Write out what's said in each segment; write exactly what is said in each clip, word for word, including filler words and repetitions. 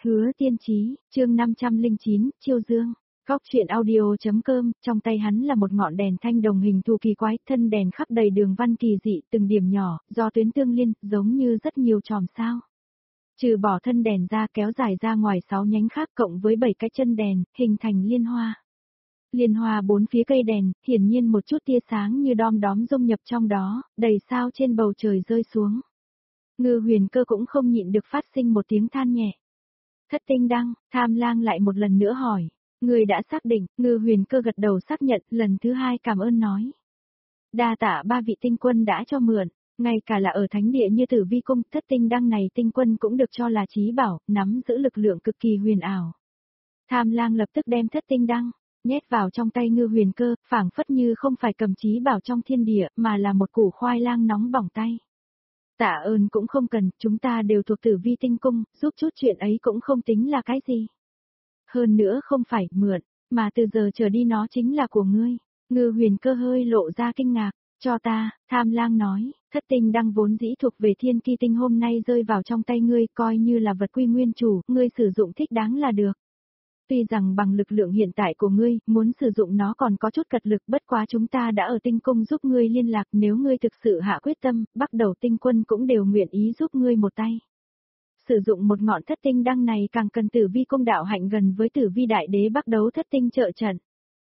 Hứa Tiên Chí, chương năm trăm lẻ chín, Chiêu Dương. Góc truyện audio.com, trong tay hắn là một ngọn đèn thanh đồng hình thù kỳ quái, thân đèn khắc đầy đường văn kỳ dị, từng điểm nhỏ, do tuyến tương liên, giống như rất nhiều chòm sao. Trừ bỏ thân đèn ra kéo dài ra ngoài sáu nhánh khác cộng với bảy cái chân đèn, hình thành liên hoa. Liên hoa bốn phía cây đèn, hiển nhiên một chút tia sáng như đom đóm dung nhập trong đó, đầy sao trên bầu trời rơi xuống. Ngư Huyền Cơ cũng không nhịn được phát sinh một tiếng than nhẹ. Thất tinh đăng, Tham Lang lại một lần nữa hỏi. Người đã xác định, Ngư Huyền Cơ gật đầu xác nhận, lần thứ hai cảm ơn nói. Đa tạ ba vị tinh quân đã cho mượn, ngay cả là ở thánh địa như Tử Vi Cung, thất tinh đăng này tinh quân cũng được cho là trí bảo, nắm giữ lực lượng cực kỳ huyền ảo. Tham Lang lập tức đem thất tinh đăng, nhét vào trong tay Ngư Huyền Cơ, phảng phất như không phải cầm trí bảo trong thiên địa, mà là một củ khoai lang nóng bỏng tay. Tạ ơn cũng không cần, chúng ta đều thuộc Tử Vi tinh cung, giúp chút chuyện ấy cũng không tính là cái gì. Hơn nữa không phải mượn, mà từ giờ trở đi nó chính là của ngươi. Ngư Huyền Cơ hơi lộ ra kinh ngạc, cho ta, Tham Lang nói, thất tinh đăng vốn dĩ thuộc về thiên kỳ tinh hôm nay rơi vào trong tay ngươi coi như là vật quy nguyên chủ, ngươi sử dụng thích đáng là được. Tuy rằng bằng lực lượng hiện tại của ngươi, muốn sử dụng nó còn có chút cật lực, bất quá chúng ta đã ở tinh cung giúp ngươi liên lạc, nếu ngươi thực sự hạ quyết tâm, bắt đầu tinh quân cũng đều nguyện ý giúp ngươi một tay. Sử dụng một ngọn thất tinh đăng này càng cần Tử Vi cung đạo hạnh gần với Tử Vi đại đế bắt đấu thất tinh trợ trận.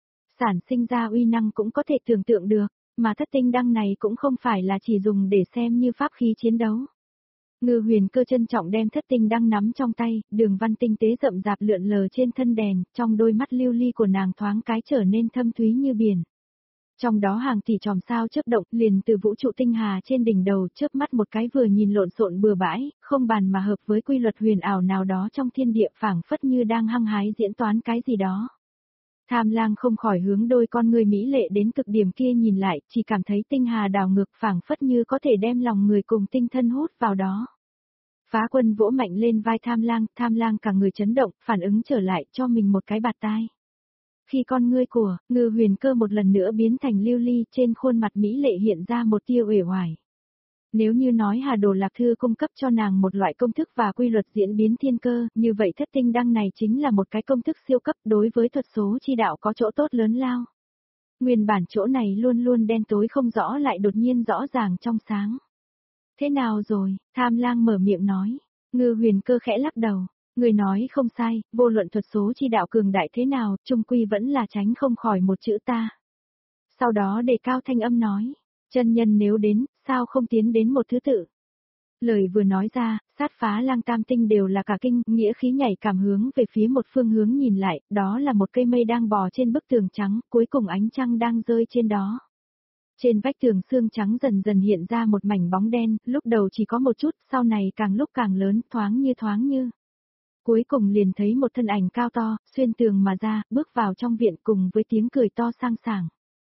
Sản sinh ra uy năng cũng có thể tưởng tượng được, mà thất tinh đăng này cũng không phải là chỉ dùng để xem như pháp khí chiến đấu. Ngư Huyền Cơ trân trọng đem thất tinh đăng nắm trong tay, đường văn tinh tế rậm rạp lượn lờ trên thân đèn, trong đôi mắt lưu ly của nàng thoáng cái trở nên thâm thúy như biển. Trong đó hàng tỷ chòm sao chớp động, liền từ vũ trụ tinh hà trên đỉnh đầu chớp mắt một cái vừa nhìn lộn xộn bừa bãi, không bàn mà hợp với quy luật huyền ảo nào đó trong thiên địa, phảng phất như đang hăng hái diễn toán cái gì đó. Tham Lang không khỏi hướng đôi con người mỹ lệ đến cực điểm kia nhìn lại, chỉ cảm thấy tinh hà đảo ngược phảng phất như có thể đem lòng người cùng tinh thân hút vào đó. Phá Quân vỗ mạnh lên vai Tham Lang, Tham Lang cả người chấn động, phản ứng trở lại cho mình một cái bạt tai. Khi con ngươi của Ngư Huyền Cơ một lần nữa biến thành lưu ly, trên khuôn mặt mỹ lệ hiện ra một tia uể oải. Nếu như nói Hà Đồ Lạc Thư cung cấp cho nàng một loại công thức và quy luật diễn biến thiên cơ, như vậy thất tinh đăng này chính là một cái công thức siêu cấp đối với thuật số chi đạo có chỗ tốt lớn lao. Nguyên bản chỗ này luôn luôn đen tối không rõ lại đột nhiên rõ ràng trong sáng. Thế nào rồi? Tham Lang mở miệng nói. Ngư Huyền Cơ khẽ lắc đầu. Người nói không sai, vô luận thuật số chi đạo cường đại thế nào, chung quy vẫn là tránh không khỏi một chữ ta. Sau đó đề cao thanh âm nói. Chân nhân nếu đến, sao không tiến đến một thứ tự? Lời vừa nói ra, sát phá lang tam tinh đều là cả kinh, nghĩa khí nhảy cảm hướng về phía một phương hướng nhìn lại, đó là một cây mây đang bò trên bức tường trắng, cuối cùng ánh trăng đang rơi trên đó. Trên vách tường xương trắng dần dần hiện ra một mảnh bóng đen, lúc đầu chỉ có một chút, sau này càng lúc càng lớn, thoáng như thoáng như. Cuối cùng liền thấy một thân ảnh cao to, xuyên tường mà ra, bước vào trong viện cùng với tiếng cười to sang sảng.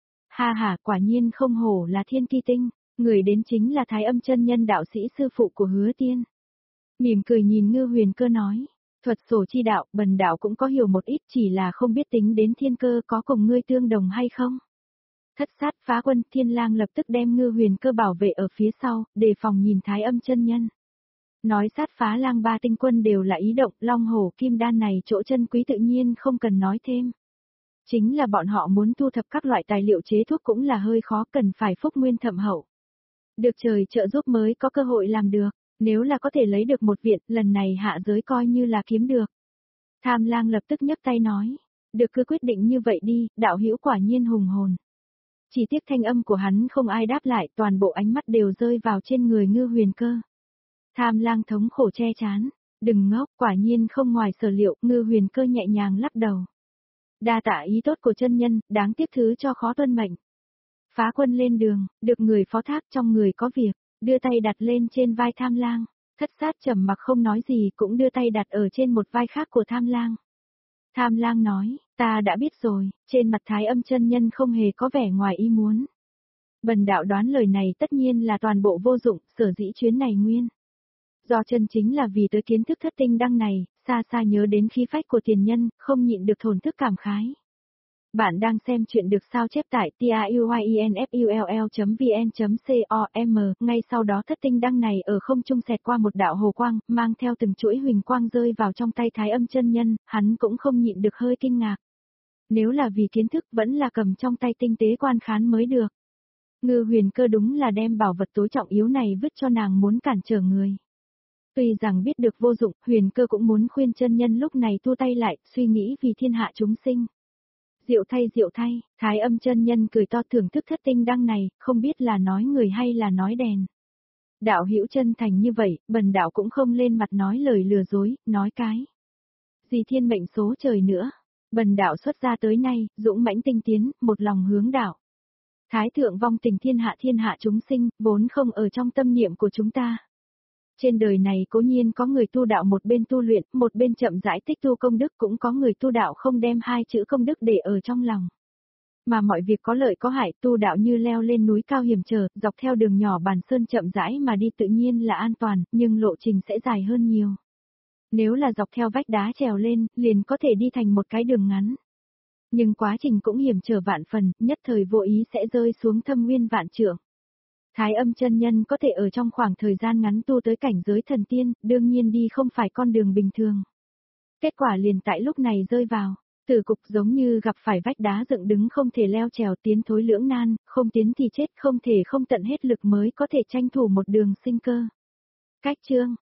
Ha ha, quả nhiên không hổ là thiên kỳ tinh, người đến chính là Thái Âm chân nhân đạo sĩ sư phụ của Hứa Tiên. Mỉm cười nhìn Ngư Huyền Cơ nói, thuật sổ chi đạo, bần đạo cũng có hiểu một ít, chỉ là không biết tính đến thiên cơ có cùng ngươi tương đồng hay không. Thất sát Phá Quân, Thiên Lang lập tức đem Ngư Huyền Cơ bảo vệ ở phía sau, đề phòng nhìn Thái Âm chân nhân. Nói sát phá lang ba tinh quân đều là ý động, long hổ kim đan này chỗ chân quý tự nhiên không cần nói thêm. Chính là bọn họ muốn thu thập các loại tài liệu chế thuốc cũng là hơi khó, cần phải phúc nguyên thậm hậu. Được trời trợ giúp mới có cơ hội làm được, nếu là có thể lấy được một viện, lần này hạ giới coi như là kiếm được. Tham Lang lập tức nhấc tay nói, được cứ quyết định như vậy đi, đạo hữu quả nhiên hùng hồn. Chỉ tiếc thanh âm của hắn không ai đáp lại, toàn bộ ánh mắt đều rơi vào trên người Ngư Huyền Cơ. Tham Lang thống khổ che chán, đừng ngốc, quả nhiên không ngoài sở liệu, Ngư Huyền Cơ nhẹ nhàng lắc đầu. Đa tạ ý tốt của chân nhân, đáng tiếc thứ cho khó tuân mệnh. Phá Quân lên đường, được người phó thác trong người có việc, đưa tay đặt lên trên vai Tham Lang, thất sát trầm mặc không nói gì cũng đưa tay đặt ở trên một vai khác của Tham Lang. Tham Lang nói, ta đã biết rồi, trên mặt Thái Âm chân nhân không hề có vẻ ngoài ý muốn. Bần đạo đoán lời này tất nhiên là toàn bộ vô dụng, sở dĩ chuyến này nguyên. Do chân chính là vì tới kiến thức thất tinh đăng này, xa xa nhớ đến khí phách của tiền nhân, không nhịn được thổn thức cảm khái. Bạn đang xem chuyện được sao chép tại truyinfull chấm vn chấm com, ngay sau đó thất tinh đăng này ở không trung xẹt qua một đạo hồ quang, mang theo từng chuỗi huỳnh quang rơi vào trong tay Thái Âm chân nhân, hắn cũng không nhịn được hơi kinh ngạc. Nếu là vì kiến thức vẫn là cầm trong tay tinh tế quan khán mới được. Ngư Huyền Cơ đúng là đem bảo vật tối trọng yếu này vứt cho nàng muốn cản trở người. Tuy rằng biết được vô dụng, Huyền Cơ cũng muốn khuyên chân nhân lúc này thu tay lại, suy nghĩ vì thiên hạ chúng sinh. Diệu thay diệu thay, Thái Âm chân nhân cười to thưởng thức thất tinh đăng này, không biết là nói người hay là nói đèn. Đạo hữu chân thành như vậy, bần đạo cũng không lên mặt nói lời lừa dối, nói cái gì thiên mệnh số trời nữa. Bần đạo xuất ra tới nay, dũng mãnh tinh tiến, một lòng hướng đạo. Thái thượng vong tình thiên hạ thiên hạ chúng sinh, vốn không ở trong tâm niệm của chúng ta. Trên đời này cố nhiên có người tu đạo một bên tu luyện, một bên chậm rãi tích tu công đức, cũng có người tu đạo không đem hai chữ công đức để ở trong lòng. Mà mọi việc có lợi có hại, tu đạo như leo lên núi cao hiểm trở, dọc theo đường nhỏ bàn sơn chậm rãi mà đi tự nhiên là an toàn, nhưng lộ trình sẽ dài hơn nhiều. Nếu là dọc theo vách đá trèo lên, liền có thể đi thành một cái đường ngắn. Nhưng quá trình cũng hiểm trở vạn phần, nhất thời vô ý sẽ rơi xuống thâm nguyên vạn trượng. Thái Âm chân nhân có thể ở trong khoảng thời gian ngắn tu tới cảnh giới thần tiên, đương nhiên đi không phải con đường bình thường. Kết quả liền tại lúc này rơi vào, tử cục giống như gặp phải vách đá dựng đứng không thể leo trèo, tiến thối lưỡng nan, không tiến thì chết, không thể không tận hết lực mới có thể tranh thủ một đường sinh cơ. Cách chương